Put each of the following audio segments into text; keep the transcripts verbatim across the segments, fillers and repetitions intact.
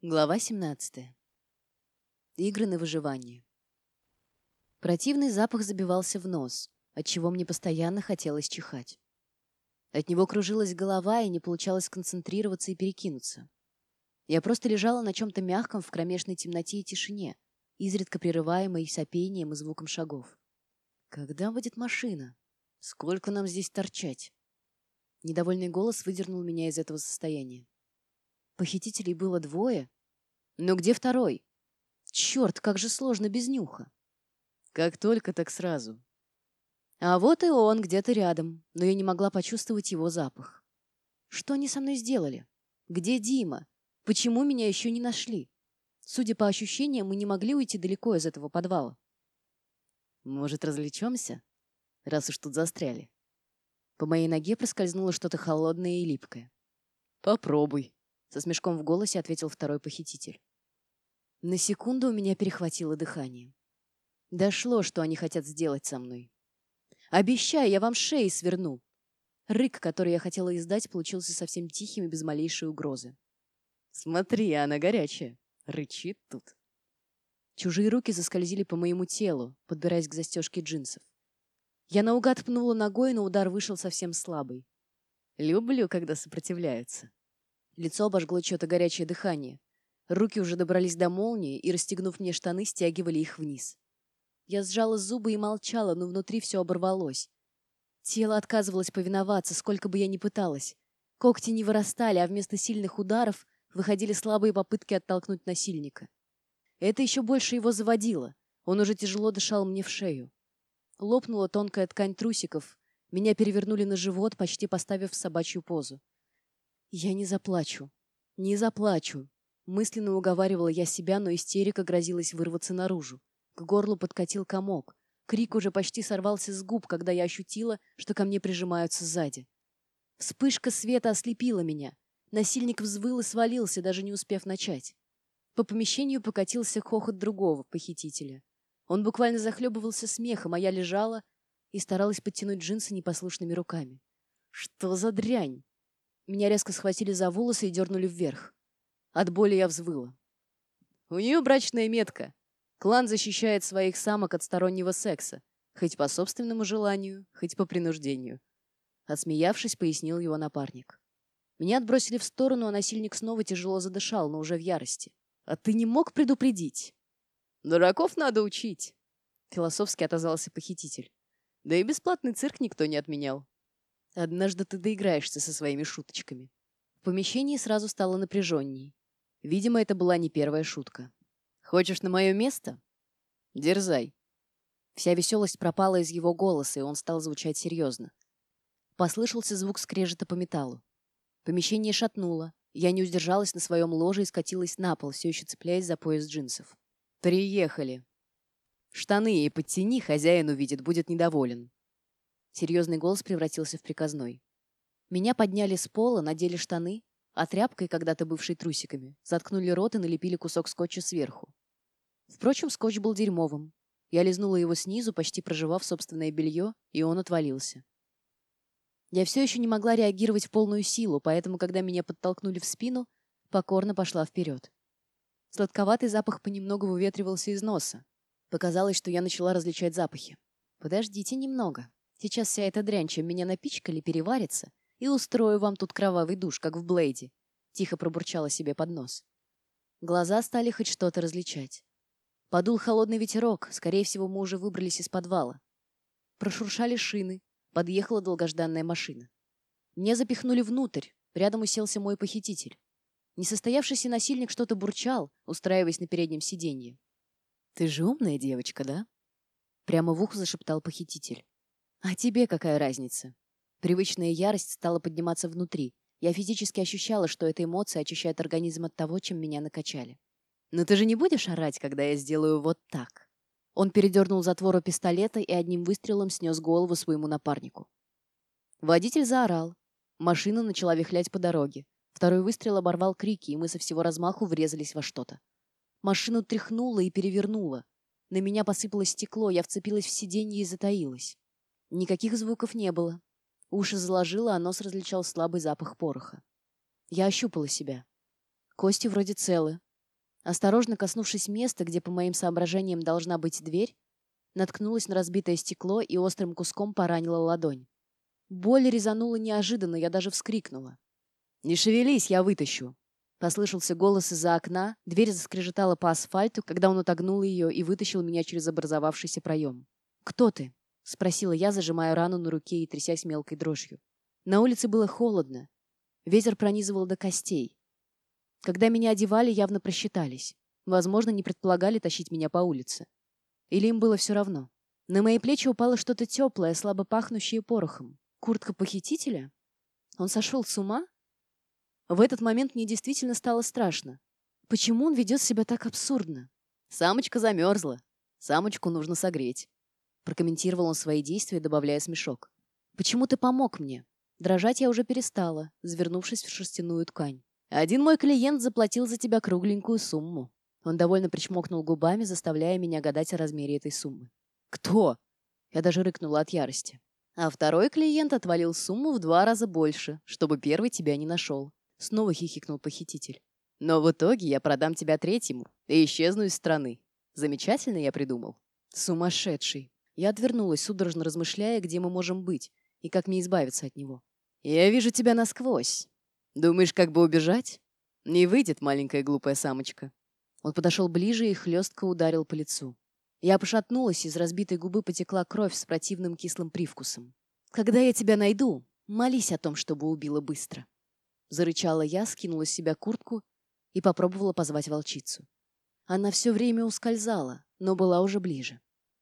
Глава семнадцатая. Игры на выживание. Противный запах забивался в нос, отчего мне постоянно хотелось чихать. От него кружилась голова, и не получалось сконцентрироваться и перекинуться. Я просто лежала на чем-то мягком в кромешной темноте и тишине, изредка прерываемой сопением и звуком шагов. Когда выйдет машина? Сколько нам здесь торчать? Недовольный голос выдернул меня из этого состояния. Похитителей было двое? Но где второй? Черт, как же сложно без нюха. Как только, так сразу. А вот и он где-то рядом, но я не могла почувствовать его запах. Что они со мной сделали? Где Дима? Почему меня еще не нашли? Судя по ощущениям, мы не могли уйти далеко из этого подвала. Может, развлечемся, раз уж тут застряли? По моей ноге проскользнуло что-то холодное и липкое. Попробуй, со смешком в голосе ответил второй похититель. На секунду у меня перехватило дыхание. Дошло, что они хотят сделать со мной. Обещаю, я вам шеи сверну. Рык, который я хотела издать, получился совсем тихим и без малейшей угрозы. Смотри, она горячая. Рычит тут. Чужие руки заскользили по моему телу, подбираясь к застежке джинсов. Я наугад пнула ногой, но удар вышел совсем слабый. Люблю, когда сопротивляются. Лицо обожгло чье-то горячее дыхание. Руки уже добрались до молнии и, расстегнув мне штаны, стягивали их вниз. Я сжала зубы и молчала, но внутри все оборвалось. Тело отказывалось повиноваться, сколько бы я ни пыталась. Когти не вырастали, а вместо сильных ударов выходили слабые попытки оттолкнуть насильника. Это еще больше его заводило. Он уже тяжело дышал мне в шею. Лопнула тонкая ткань трусиков. Меня перевернули на живот, почти поставив в собачью позу. Я не заплачу. Не заплачу. Мысленно уговаривала я себя, но истерика грозилась вырваться наружу. К горлу подкатил комок. Крик уже почти сорвался с губ, когда я ощутила, что ко мне прижимаются сзади. Вспышка света ослепила меня. Насильник взвыл и свалился, даже не успев начать. По помещению покатился хохот другого похитителя. Он буквально захлебывался смехом, а я лежала и старалась подтянуть джинсы непослушными руками. Что за дрянь? Меня резко схватили за волосы и дернули вверх. От боли я взвыла. У нее брачная метка. Клан защищает своих самок от стороннего секса, хоть по собственному желанию, хоть по принуждению. Отсмеявшись, пояснил его напарник. Меня отбросили в сторону, а насильник снова тяжело задышал, но уже в ярости. А ты не мог предупредить? Дураков надо учить, философски отозвался похититель. Да и бесплатный цирк никто не отменял. Однажды ты доиграешься со своими шуточками. В помещении сразу стало напряженней. Видимо, это была не первая шутка. Хочешь на мое место? Дерзай. Вся веселость пропала из его голоса, и он стал звучать серьезно. Послышался звук скрежета по металлу. Помещение шатнуло. Я не удержалась на своем ложе и скатилась на пол, все еще цепляясь за пояс джинсов. Приехали. Штаны ей подтяни, хозяин увидит, будет недоволен. Серьезный голос превратился в приказной. Меня подняли с пола, надели штаны, а тряпкой, когда-то бывшей трусиками, заткнули рот и налепили кусок скотча сверху. Впрочем, скотч был дерьмовым. Я лизнула его снизу, почти прожевав собственное белье, и он отвалился. Я все еще не могла реагировать в полную силу, поэтому, когда меня подтолкнули в спину, покорно пошла вперед. Сладковатый запах понемногу выветривался из носа. Показалось, что я начала различать запахи. Подождите немного. Сейчас вся эта дрянь, чем меня напичкали, переварится, и устрою вам тут кровавый душ, как в Блейде. Тихо пробурчала себе под нос. Глаза стали хоть что-то различать. Подул холодный ветерок, скорее всего, мы уже выбрались из подвала. Прошуршали шины, подъехала долгожданная машина. Меня запихнули внутрь, рядом уселся мой похититель. Несостоявшийся насильник что-то бурчал, устраиваясь на переднем сиденье. «Ты же умная девочка, да?» Прямо в ухо зашептал похититель. «А тебе какая разница?» Привычная ярость стала подниматься внутри. Я физически ощущала, что эта эмоция очищает организм от того, чем меня накачали. «Но ты же не будешь орать, когда я сделаю вот так?» Он передернул затвор у пистолета и одним выстрелом снес голову своему напарнику. Водитель заорал. Машина начала вихлять по дороге. Второй выстрел оборвал крики, и мы со всего размаху врезались во что-то. Машину тряхнуло и перевернуло. На меня посыпалось стекло, я вцепилась в сиденье и затаилась. Никаких звуков не было. Уши заложило, а нос различал слабый запах пороха. Я ощупала себя. Кости вроде целы. Осторожно коснувшись места, где, по моим соображениям, должна быть дверь, наткнулась на разбитое стекло и острым куском поранила ладонь. Боль резанула неожиданно, я даже вскрикнула. «Не шевелись, я вытащу!» Послышался голос из-за окна, дверь заскрежетала по асфальту, когда он отогнул ее и вытащил меня через образовавшийся проем. «Кто ты?» — спросила я, зажимая рану на руке и трясясь мелкой дрожью. На улице было холодно. Ветер пронизывал до костей. Когда меня одевали, явно просчитались. Возможно, не предполагали тащить меня по улице. Или им было все равно. На мои плечи упало что-то теплое, слабо пахнущее порохом. Куртка похитителя? Он сошел с ума? В этот момент мне действительно стало страшно. Почему он ведет себя так абсурдно? «Самочка замерзла. Самочку нужно согреть», — прокомментировал он свои действия, добавляя смешок. «Почему ты помог мне?» Дрожать я уже перестала, завернувшись в шерстяную ткань. «Один мой клиент заплатил за тебя кругленькую сумму». Он довольно причмокнул губами, заставляя меня гадать о размере этой суммы. «Кто?» Я даже рыкнула от ярости. «А второй клиент отвалил сумму в два раза больше, чтобы первый тебя не нашел». Снова хихикнул похититель. «Но в итоге я продам тебя третьему и исчезну из страны. Замечательно я придумал». «Сумасшедший». Я отвернулась, судорожно размышляя, где мы можем быть и как мне избавиться от него. «Я вижу тебя насквозь. Думаешь, как бы убежать? Не выйдет, маленькая глупая самочка». Он подошел ближе и хлестко ударил по лицу. Я пошатнулась, из разбитой губы потекла кровь с противным кислым привкусом. «Когда я тебя найду, молись о том, чтобы убила быстро». Зарычала я, скинула с себя куртку и попробовала позвать волчицу. Она все время ускользала, но была уже ближе.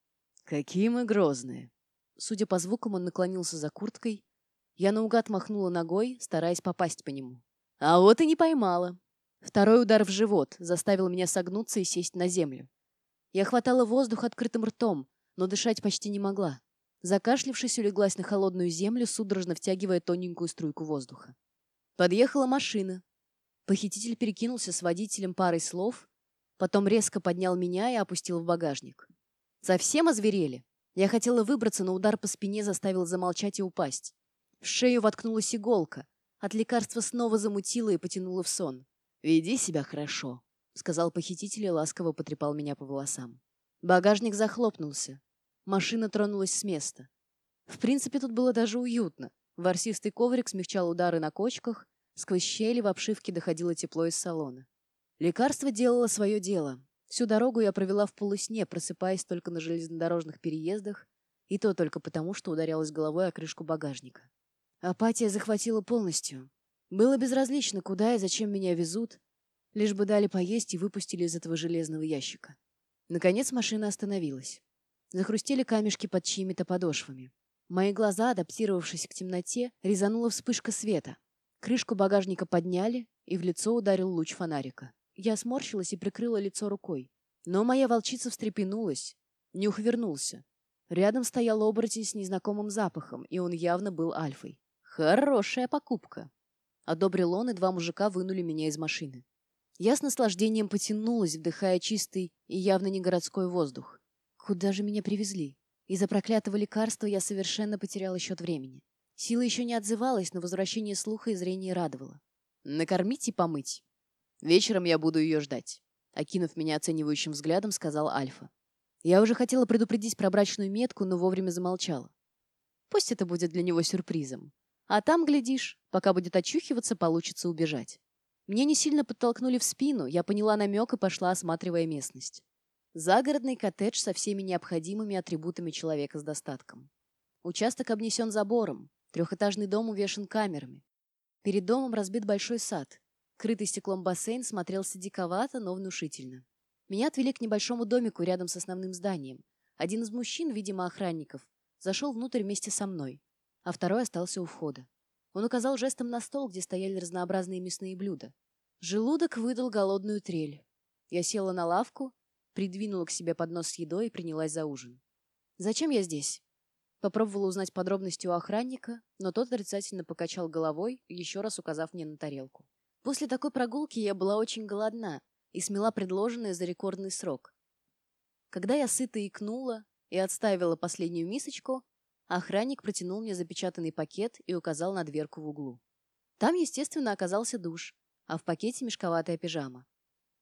«Какие мы грозные!» Судя по звукам, он наклонился за курткой. Я наугад махнула ногой, стараясь попасть по нему. А вот и не поймала. Второй удар в живот заставил меня согнуться и сесть на землю. Я хватала воздух открытым ртом, но дышать почти не могла. Закашлявшись, улеглась на холодную землю, судорожно втягивая тоненькую струйку воздуха. Подъехала машина. Похититель перекинулся с водителем парой слов, потом резко поднял меня и опустил в багажник. Совсем озверели? Я хотела выбраться, но удар по спине заставил замолчать и упасть. В шею воткнулась иголка. От лекарства снова замутило и потянуло в сон. «Веди себя хорошо», — сказал похититель и ласково потрепал меня по волосам. Багажник захлопнулся. Машина тронулась с места. В принципе, тут было даже уютно. Ворсистый коврик смягчал удары на кочках, сквозь щели в обшивке доходило тепло из салона. Лекарство делало свое дело. Всю дорогу я провела в полусне, просыпаясь только на железнодорожных переездах, и то только потому, что ударялась головой о крышку багажника. Апатия захватила полностью. Было безразлично, куда и зачем меня везут, лишь бы дали поесть и выпустили из этого железного ящика. Наконец машина остановилась. Захрустели камешки под чьими-то подошвами. Мои глаза, адаптировавшись к темноте, резанула вспышка света. Крышку багажника подняли, и в лицо ударил луч фонарика. Я сморщилась и прикрыла лицо рукой. Но моя волчица встрепенулась. Нюх вернулся. Рядом стоял оборотень с незнакомым запахом, и он явно был альфой. «Хорошая покупка!» Одобрил он, и два мужика вынули меня из машины. Я с наслаждением потянулась, вдыхая чистый и явно не городской воздух. Куда же меня привезли? Из-за проклятого лекарства я совершенно потеряла счет времени. Сила еще не отзывалась, но возвращение слуха и зрения радовало. «Накормить и помыть. Вечером я буду ее ждать», — окинув меня оценивающим взглядом, сказал Альфа. Я уже хотела предупредить про брачную метку, но вовремя замолчала. Пусть это будет для него сюрпризом. А там, глядишь, пока будет очухиваться, получится убежать. Мне не сильно подтолкнули в спину, я поняла намек и пошла, осматривая местность. Загородный коттедж со всеми необходимыми атрибутами человека с достатком. Участок обнесен забором, трехэтажный дом увешан камерами. Перед домом разбит большой сад. Крытый стеклом бассейн смотрелся диковато, но внушительно. Меня отвели к небольшому домику рядом с основным зданием. Один из мужчин, видимо, охранников, зашел внутрь вместе со мной, а второй остался у входа. Он указал жестом на стол, где стояли разнообразные мясные блюда. Желудок выдал голодную трель. Я села на лавку, придвинула к себе поднос с едой и принялась за ужин. «Зачем я здесь?» Попробовала узнать подробности у охранника, но тот отрицательно покачал головой, еще раз указав мне на тарелку. После такой прогулки я была очень голодна и смела предложенное за рекордный срок. Когда я сыто икнула и отставила последнюю мисочку, охранник протянул мне запечатанный пакет и указал на дверку в углу. Там, естественно, оказался душ, а в пакете мешковатая пижама.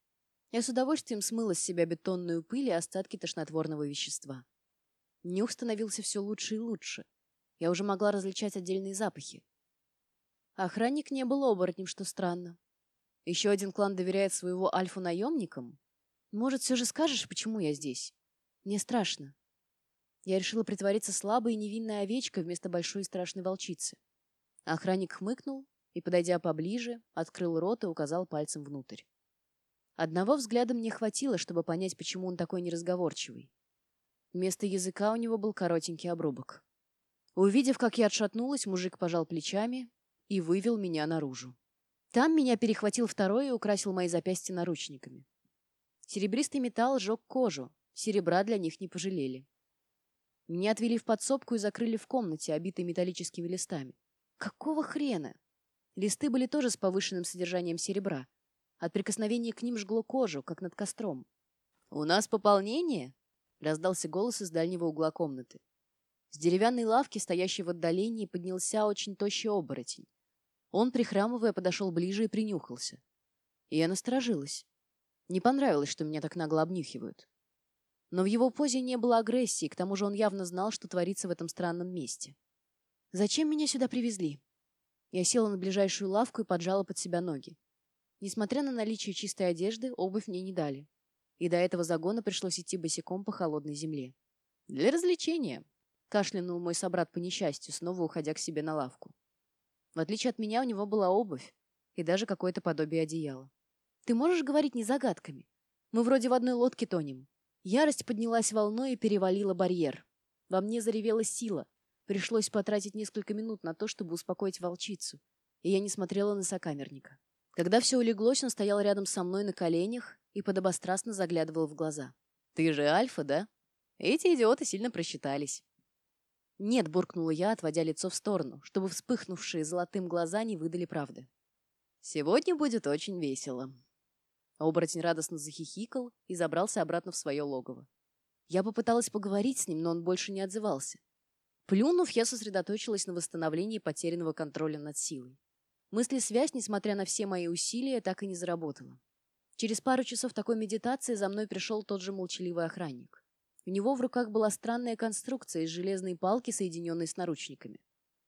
Я с удовольствием смыла с себя бетонную пыль и остатки тошнотворного вещества. Нюх становился все лучше и лучше. Я уже могла различать отдельные запахи. Охранник не был оборотнем, что странно. Еще один клан доверяет своего альфу наемникам? Может, все же скажешь, почему я здесь? Мне страшно. Я решила притвориться слабой и невинной овечкой вместо большой и страшной волчицы. Охранник хмыкнул и, подойдя поближе, открыл рот и указал пальцем внутрь. Одного взгляда мне хватило, чтобы понять, почему он такой неразговорчивый. Вместо языка у него был коротенький обрубок. Увидев, как я отшатнулась, мужик пожал плечами и вывел меня наружу. Там меня перехватил второй и украсил мои запястья наручниками. Серебристый металл сжег кожу, серебра для них не пожалели. Меня отвели в подсобку и закрыли в комнате, обитой металлическими листами. Какого хрена? Листы были тоже с повышенным содержанием серебра. От прикосновения к ним жгло кожу, как над костром. «У нас пополнение?» — раздался голос из дальнего угла комнаты. С деревянной лавки, стоящей в отдалении, поднялся очень тощий оборотень. Он, прихрамывая, подошел ближе и принюхался. И я насторожилась. Не понравилось, что меня так нагло обнюхивают. Но в его позе не было агрессии, к тому же он явно знал, что творится в этом странном месте. «Зачем меня сюда привезли?» Я села на ближайшую лавку и поджала под себя ноги. Несмотря на наличие чистой одежды, обувь мне не дали. И до этого загона пришлось идти босиком по холодной земле. «Для развлечения», — кашлянул мой собрат по несчастью, снова уходя к себе на лавку. В отличие от меня, у него была обувь и даже какое-то подобие одеяла. «Ты можешь говорить не загадками? Мы вроде в одной лодке тонем». Ярость поднялась волной и перевалила барьер. Во мне заревела сила. Пришлось потратить несколько минут на то, чтобы успокоить волчицу, и я не смотрела на сокамерника. Когда все улеглось, он стоял рядом со мной на коленях и подобострастно заглядывал в глаза. «Ты же Альфа, да? Эти идиоты сильно просчитались». «Нет», — буркнула я, отводя лицо в сторону, чтобы вспыхнувшие золотым глаза не выдали правды. «Сегодня будет очень весело». Оборотень радостно захихикал и забрался обратно в свое логово. Я попыталась поговорить с ним, но он больше не отзывался. Плюнув, я сосредоточилась на восстановлении потерянного контроля над силой. Мыслесвязь, несмотря на все мои усилия, так и не заработала. Через пару часов такой медитации за мной пришел тот же молчаливый охранник. У него в руках была странная конструкция из железной палки, соединенной с наручниками.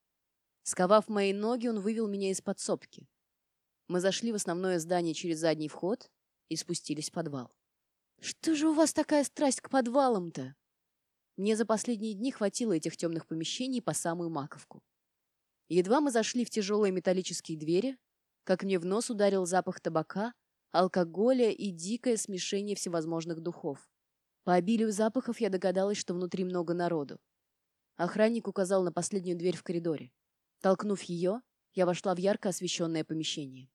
Сковав мои ноги, он вывел меня из подсобки. Мы зашли в основное здание через задний вход и спустились в подвал. «Что же у вас такая страсть к подвалам-то?» Мне за последние дни хватило этих темных помещений по самую маковку. Едва мы зашли в тяжелые металлические двери, как мне в нос ударил запах табака, алкоголя и дикое смешение всевозможных духов. По обилию запахов я догадалась, что внутри много народу. Охранник указал на последнюю дверь в коридоре. Толкнув ее, я вошла в ярко освещенное помещение.